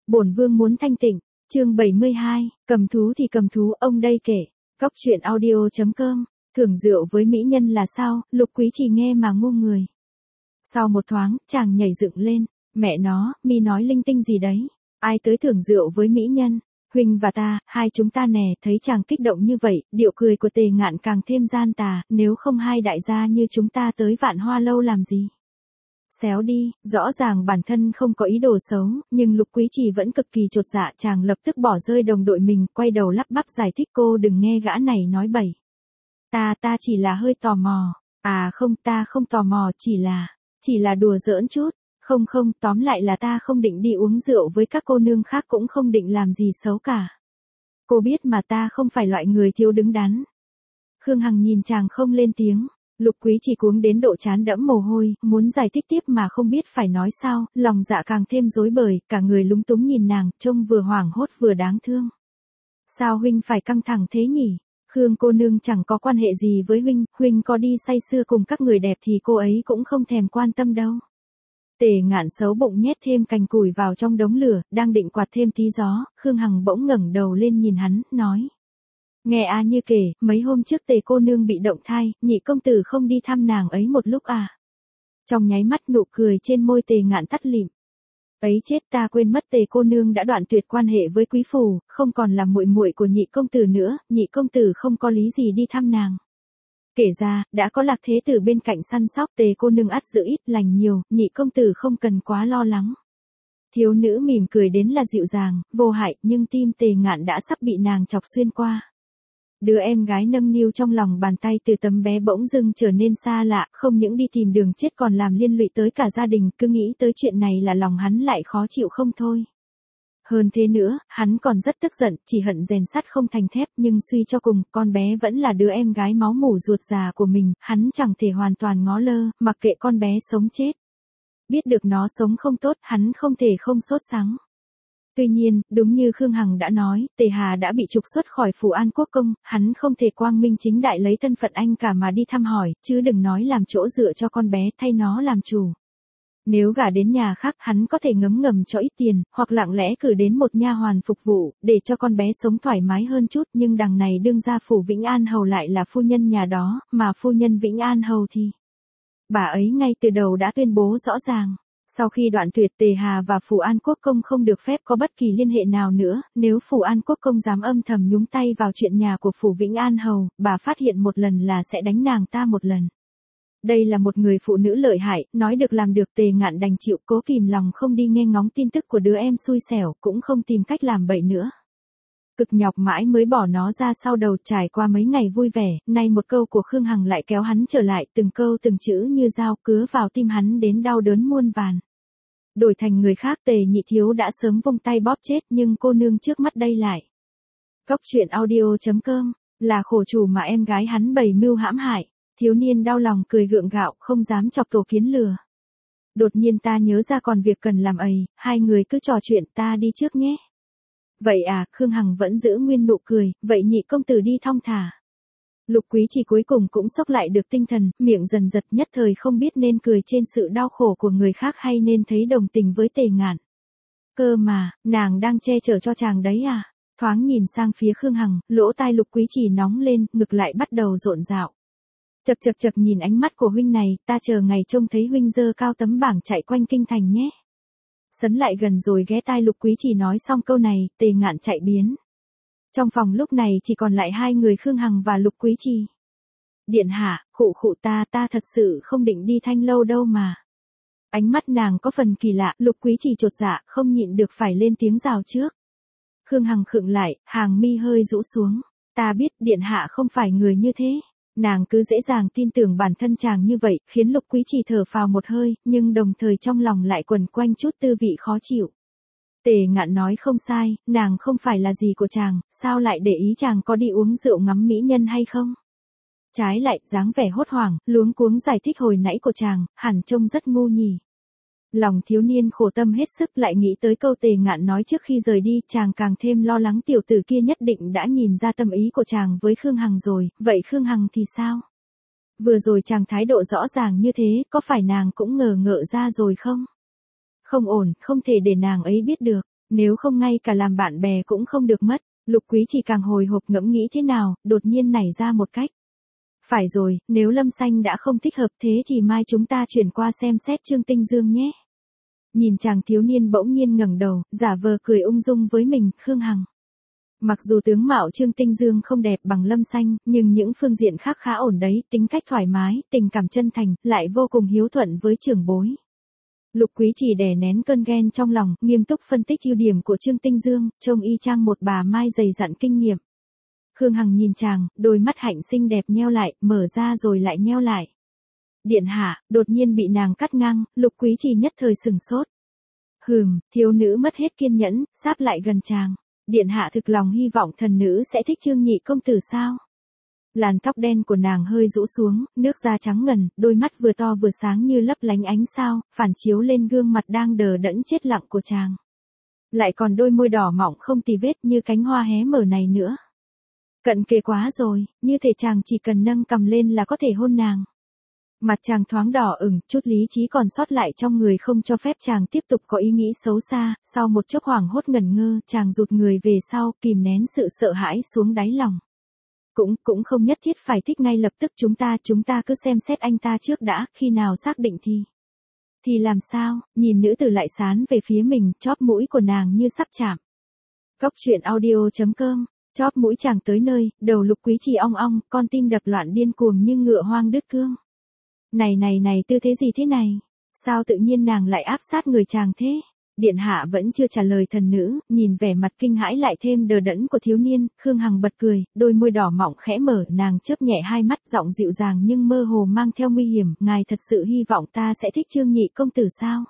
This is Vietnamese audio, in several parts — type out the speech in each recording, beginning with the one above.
Bổn vương muốn thanh tịnh. Chương 72, cầm thú thì cầm thú, ông đây kể. Góc truyện audio.com. Thưởng rượu với mỹ nhân là sao? Lục Quý Trì nghe mà ngu người. Sau một thoáng, chàng nhảy dựng lên. Mẹ nó, mi nói linh tinh gì đấy? Ai tới thưởng rượu với mỹ nhân? Huynh và ta, hai chúng ta nè. Thấy chàng kích động như vậy, điệu cười của Tề Ngạn càng thêm gian tà. Nếu không hai đại gia như chúng ta tới Vạn Hoa Lâu làm gì? Xéo đi, rõ ràng bản thân không có ý đồ xấu, nhưng Lục Quý Trì vẫn cực kỳ chột dạ. Chàng lập tức bỏ rơi đồng đội mình, quay đầu lắp bắp giải thích, cô đừng nghe gã này nói bậy. Ta chỉ là hơi tò mò. À không, ta không tò mò, chỉ là đùa giỡn chút. Không, tóm lại là ta không định đi uống rượu với các cô nương khác, cũng không định làm gì xấu cả. Cô biết mà, ta không phải loại người thiếu đứng đắn. Khương Hằng nhìn chàng không lên tiếng. Lục Quý Trì cuống đến độ trán đẫm mồ hôi, muốn giải thích tiếp mà không biết phải nói sao, lòng dạ càng thêm rối bời, cả người lúng túng nhìn nàng, trông vừa hoảng hốt vừa đáng thương. Sao huynh phải căng thẳng thế nhỉ? Khương cô nương chẳng có quan hệ gì với huynh có đi say sưa cùng các người đẹp thì cô ấy cũng không thèm quan tâm đâu. Tề Ngạn xấu bụng nhét thêm cành củi vào trong đống lửa, đang định quạt thêm tí gió, Khương Hằng bỗng ngẩng đầu lên nhìn hắn, nói. Nghe như kể, mấy hôm trước Tề cô nương bị động thai, nhị công tử không đi thăm nàng ấy một lúc à? Trong nháy mắt nụ cười trên môi Tề Ngạn tắt lịm. Ấy chết, ta quên mất Tề cô nương đã đoạn tuyệt quan hệ với quý phủ, không còn là muội muội của nhị công tử nữa, nhị công tử không có lý gì đi thăm nàng. Kể ra, đã có Lạc Thế Tử bên cạnh săn sóc, Tề cô nương ắt giữ ít lành nhiều, nhị công tử không cần quá lo lắng. Thiếu nữ mỉm cười đến là dịu dàng, vô hại, nhưng tim Tề Ngạn đã sắp bị nàng chọc xuyên qua. Đứa em gái nâng niu trong lòng bàn tay từ tấm bé bỗng dưng trở nên xa lạ, không những đi tìm đường chết còn làm liên lụy tới cả gia đình, cứ nghĩ tới chuyện này là lòng hắn lại khó chịu không thôi. Hơn thế nữa, hắn còn rất tức giận, chỉ hận rèn sắt không thành thép, nhưng suy cho cùng, con bé vẫn là đứa em gái máu mủ ruột già của mình, hắn chẳng thể hoàn toàn ngó lơ, mặc kệ con bé sống chết. Biết được nó sống không tốt, hắn không thể không sốt sắng. Tuy nhiên, đúng như Khương Hằng đã nói, Tề Hà đã bị trục xuất khỏi Phủ An Quốc Công, hắn không thể quang minh chính đại lấy thân phận anh cả mà đi thăm hỏi, chứ đừng nói làm chỗ dựa cho con bé, thay nó làm chủ. Nếu gả đến nhà khác, hắn có thể ngấm ngầm cho ít tiền, hoặc lặng lẽ cử đến một nha hoàn phục vụ, để cho con bé sống thoải mái hơn chút, nhưng đằng này đương gia Phủ Vĩnh An Hầu lại là phu nhân nhà đó, mà phu nhân Vĩnh An Hầu thì... Bà ấy ngay từ đầu đã tuyên bố rõ ràng. Sau khi đoạn tuyệt, Tề Hà và Phủ An Quốc Công không được phép có bất kỳ liên hệ nào nữa, nếu Phủ An Quốc Công dám âm thầm nhúng tay vào chuyện nhà của Phủ Vĩnh An Hầu, bà phát hiện một lần là sẽ đánh nàng ta một lần. Đây là một người phụ nữ lợi hại, nói được làm được. Tề Ngạn đành chịu, cố kìm lòng không đi nghe ngóng tin tức của đứa em xui xẻo, cũng không tìm cách làm bậy nữa. Cực nhọc mãi mới bỏ nó ra sau đầu. Trải qua mấy ngày vui vẻ, nay một câu của Khương Hằng lại kéo hắn trở lại, từng câu từng chữ như dao cứa vào tim hắn đến đau đớn muôn vàn. Đổi thành người khác, Tề nhị thiếu đã sớm vung tay bóp chết, nhưng cô nương trước mắt đây lại. Góc truyện audio.com, là khổ chủ mà em gái hắn bày mưu hãm hại. Thiếu niên đau lòng cười gượng gạo, không dám chọc tổ kiến lừa. Đột nhiên ta nhớ ra còn việc cần làm ấy, hai người cứ trò chuyện, ta đi trước nhé. Vậy à, Khương Hằng vẫn giữ nguyên nụ cười, vậy nhị công tử đi thong thả. Lục Quý Trì cuối cùng cũng xốc lại được tinh thần, miệng dần giật, nhất thời không biết nên cười trên sự đau khổ của người khác hay nên thấy đồng tình với Tề Ngạn. Cơ mà, nàng đang che chở cho chàng đấy à? Thoáng nhìn sang phía Khương Hằng, lỗ tai Lục Quý Trì nóng lên, ngực lại bắt đầu rộn rạo. Chật nhìn ánh mắt của huynh này, ta chờ ngày trông thấy huynh dơ cao tấm bảng chạy quanh kinh thành nhé. Sấn lại gần rồi ghé tai Lục Quý Trì nói xong câu này, Tề Ngạn chạy biến. Trong phòng lúc này chỉ còn lại hai người Khương Hằng và Lục Quý Trì. Điện hạ, khụ ta thật sự không định đi Thanh Lâu đâu mà. Ánh mắt nàng có phần kỳ lạ, Lục Quý Trì chột dạ, không nhịn được phải lên tiếng rào trước. Khương Hằng khựng lại, hàng mi hơi rũ xuống. Ta biết điện hạ không phải người như thế. Nàng cứ dễ dàng tin tưởng bản thân chàng như vậy, khiến Lục Quý Trì thở phào một hơi, nhưng đồng thời trong lòng lại quẩn quanh chút tư vị khó chịu. Tề Ngạn nói không sai, nàng không phải là gì của chàng, sao lại để ý chàng có đi uống rượu ngắm mỹ nhân hay không? Trái lại, dáng vẻ hốt hoảng, luống cuống giải thích hồi nãy của chàng, hẳn trông rất ngu nhỉ. Lòng thiếu niên khổ tâm hết sức, lại nghĩ tới câu Tề Ngạn nói trước khi rời đi, chàng càng thêm lo lắng tiểu tử kia nhất định đã nhìn ra tâm ý của chàng với Khương Hằng rồi, vậy Khương Hằng thì sao? Vừa rồi chàng thái độ rõ ràng như thế, có phải nàng cũng ngờ ngợ ra rồi không? Không ổn, không thể để nàng ấy biết được. Nếu không ngay cả làm bạn bè cũng không được mất. Lục Quý Trì càng hồi hộp ngẫm nghĩ thế nào, đột nhiên nảy ra một cách. Phải rồi, nếu Lâm Xanh đã không thích hợp thế thì mai chúng ta chuyển qua xem xét Trương Tinh Dương nhé. Nhìn chàng thiếu niên bỗng nhiên ngẩng đầu, giả vờ cười ung dung với mình, Khương Hằng. Mặc dù tướng mạo Trương Tinh Dương không đẹp bằng Lâm Xanh, nhưng những phương diện khác khá ổn đấy, tính cách thoải mái, tình cảm chân thành, lại vô cùng hiếu thuận với trưởng bối. Lục Quý Trì đè nén cơn ghen trong lòng, nghiêm túc phân tích ưu điểm của Trương Tinh Dương, trông y chang một bà mai dày dặn kinh nghiệm. Khương Hằng nhìn chàng, đôi mắt hạnh xinh đẹp nheo lại, mở ra rồi lại nheo lại. Điện hạ, đột nhiên bị nàng cắt ngang, Lục Quý Trì nhất thời sừng sốt. Thiếu nữ mất hết kiên nhẫn, sáp lại gần chàng. Điện hạ thực lòng hy vọng thần nữ sẽ thích Trương nhị công tử sao? Làn tóc đen của nàng hơi rũ xuống, nước da trắng ngần, đôi mắt vừa to vừa sáng như lấp lánh ánh sao, phản chiếu lên gương mặt đang đờ đẫn chết lặng của chàng. Lại còn đôi môi đỏ mọng không tì vết như cánh hoa hé mở này nữa. Cận kề quá rồi, như thể chàng chỉ cần nâng cằm lên là có thể hôn nàng. Mặt chàng thoáng đỏ ửng, chút lý trí còn sót lại trong người không cho phép chàng tiếp tục có ý nghĩ xấu xa, sau một chốc hoảng hốt ngẩn ngơ, chàng rụt người về sau, kìm nén sự sợ hãi xuống đáy lòng. Cũng không nhất thiết phải thích ngay lập tức, chúng ta cứ xem xét anh ta trước đã, khi nào xác định thì làm sao? Nhìn nữ tử lại sán về phía mình, chóp mũi của nàng như sắp chạm. Cốc truyện audio.com. Chóp mũi chàng tới nơi, đầu Lục Quý Trì ong ong, con tim đập loạn điên cuồng như ngựa hoang đứt cương. Này, tư thế gì thế này? Sao tự nhiên nàng lại áp sát người chàng thế? Điện hạ vẫn chưa trả lời thần nữ, nhìn vẻ mặt kinh hãi lại thêm đờ đẫn của thiếu niên, Khương Hằng bật cười, đôi môi đỏ mọng khẽ mở, nàng chớp nhẹ hai mắt, giọng dịu dàng nhưng mơ hồ mang theo nguy hiểm, ngài thật sự hy vọng ta sẽ thích Trương nhị công tử sao?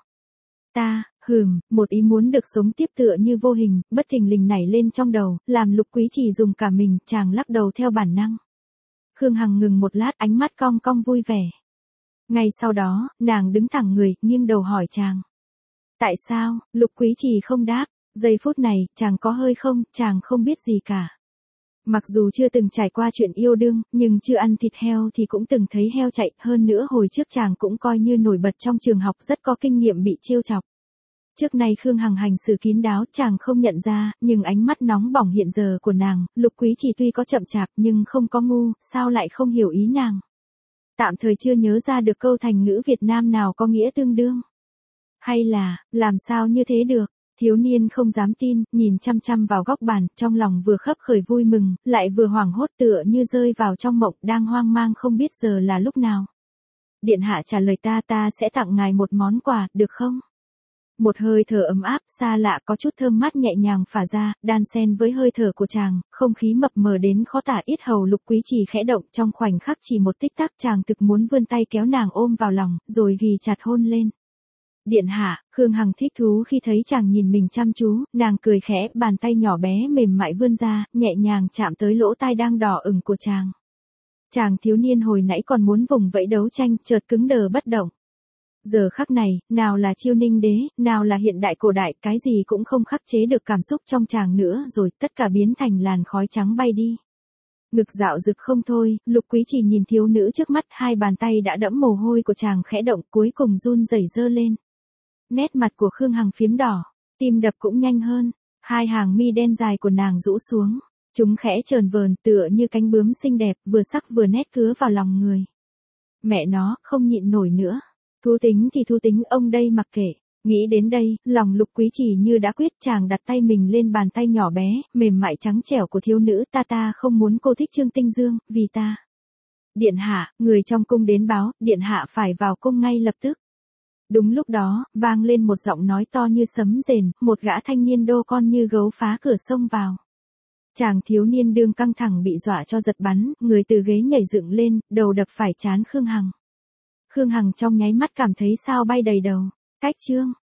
Ta, một ý muốn được sống tiếp tựa như vô hình, bất thình lình nảy lên trong đầu, làm Lục Quý Trì dùng cả mình, chàng lắc đầu theo bản năng. Khương Hằng ngừng một lát, ánh mắt cong cong vui vẻ. Ngay sau đó, nàng đứng thẳng người, nghiêng đầu hỏi chàng. Tại sao? Lục Quý Trì không đáp. Giây phút này, chàng có hơi không, chàng không biết gì cả. Mặc dù chưa từng trải qua chuyện yêu đương, nhưng chưa ăn thịt heo thì cũng từng thấy heo chạy, hơn nữa hồi trước chàng cũng coi như nổi bật trong trường học, rất có kinh nghiệm bị trêu chọc. Trước nay Khương Hằng hành xử kín đáo, chàng không nhận ra, nhưng ánh mắt nóng bỏng hiện giờ của nàng, Lục Quý Trì tuy có chậm chạp nhưng không có ngu, sao lại không hiểu ý nàng. Tạm thời chưa nhớ ra được câu thành ngữ Việt Nam nào có nghĩa tương đương. Hay là, làm sao như thế được? Thiếu niên không dám tin, nhìn chăm chăm vào góc bàn, trong lòng vừa khấp khởi vui mừng, lại vừa hoảng hốt tựa như rơi vào trong mộng, đang hoang mang không biết giờ là lúc nào. Điện hạ trả lời ta sẽ tặng ngài một món quà, được không? Một hơi thở ấm áp, xa lạ có chút thơm mát nhẹ nhàng phả ra, đan xen với hơi thở của chàng, không khí mập mờ đến khó tả, yết hầu Lục Quý Trì khẽ động, trong khoảnh khắc chỉ một tích tắc chàng thực muốn vươn tay kéo nàng ôm vào lòng, rồi ghì chặt hôn lên. Điện hạ, Khương Hằng thích thú khi thấy chàng nhìn mình chăm chú, nàng cười khẽ, bàn tay nhỏ bé mềm mại vươn ra, nhẹ nhàng chạm tới lỗ tai đang đỏ ửng của chàng. Chàng thiếu niên hồi nãy còn muốn vùng vẫy đấu tranh, chợt cứng đờ bất động. Giờ khắc này, nào là Chiêu Ninh đế, nào là hiện đại cổ đại, cái gì cũng không khắc chế được cảm xúc trong chàng nữa rồi, tất cả biến thành làn khói trắng bay đi. Ngực dạo rực không thôi, Lục Quý Trì nhìn thiếu nữ trước mắt, hai bàn tay đã đẫm mồ hôi của chàng khẽ động, cuối cùng run rẩy giơ lên. Nét mặt của Khương Hằng phiếm đỏ, tim đập cũng nhanh hơn, hai hàng mi đen dài của nàng rũ xuống, chúng khẽ trờn vờn tựa như cánh bướm xinh đẹp, vừa sắc vừa nét cứa vào lòng người. Mẹ nó, không nhịn nổi nữa. Thú tính ông đây mặc kệ. Nghĩ đến đây, lòng Lục Quý Trì như đã quyết, chàng đặt tay mình lên bàn tay nhỏ bé, mềm mại trắng trẻo của thiếu nữ, ta không muốn cô thích Trương Tinh Dương, vì ta. Điện hạ, người trong cung đến báo, điện hạ phải vào cung ngay lập tức. Đúng lúc đó, vang lên một giọng nói to như sấm rền, một gã thanh niên đô con như gấu phá cửa xông vào. Chàng thiếu niên đương căng thẳng bị dọa cho giật bắn, người từ ghế nhảy dựng lên, đầu đập phải trán Khương Hằng. Khương Hằng trong nháy mắt cảm thấy sao bay đầy đầu. Cách Trương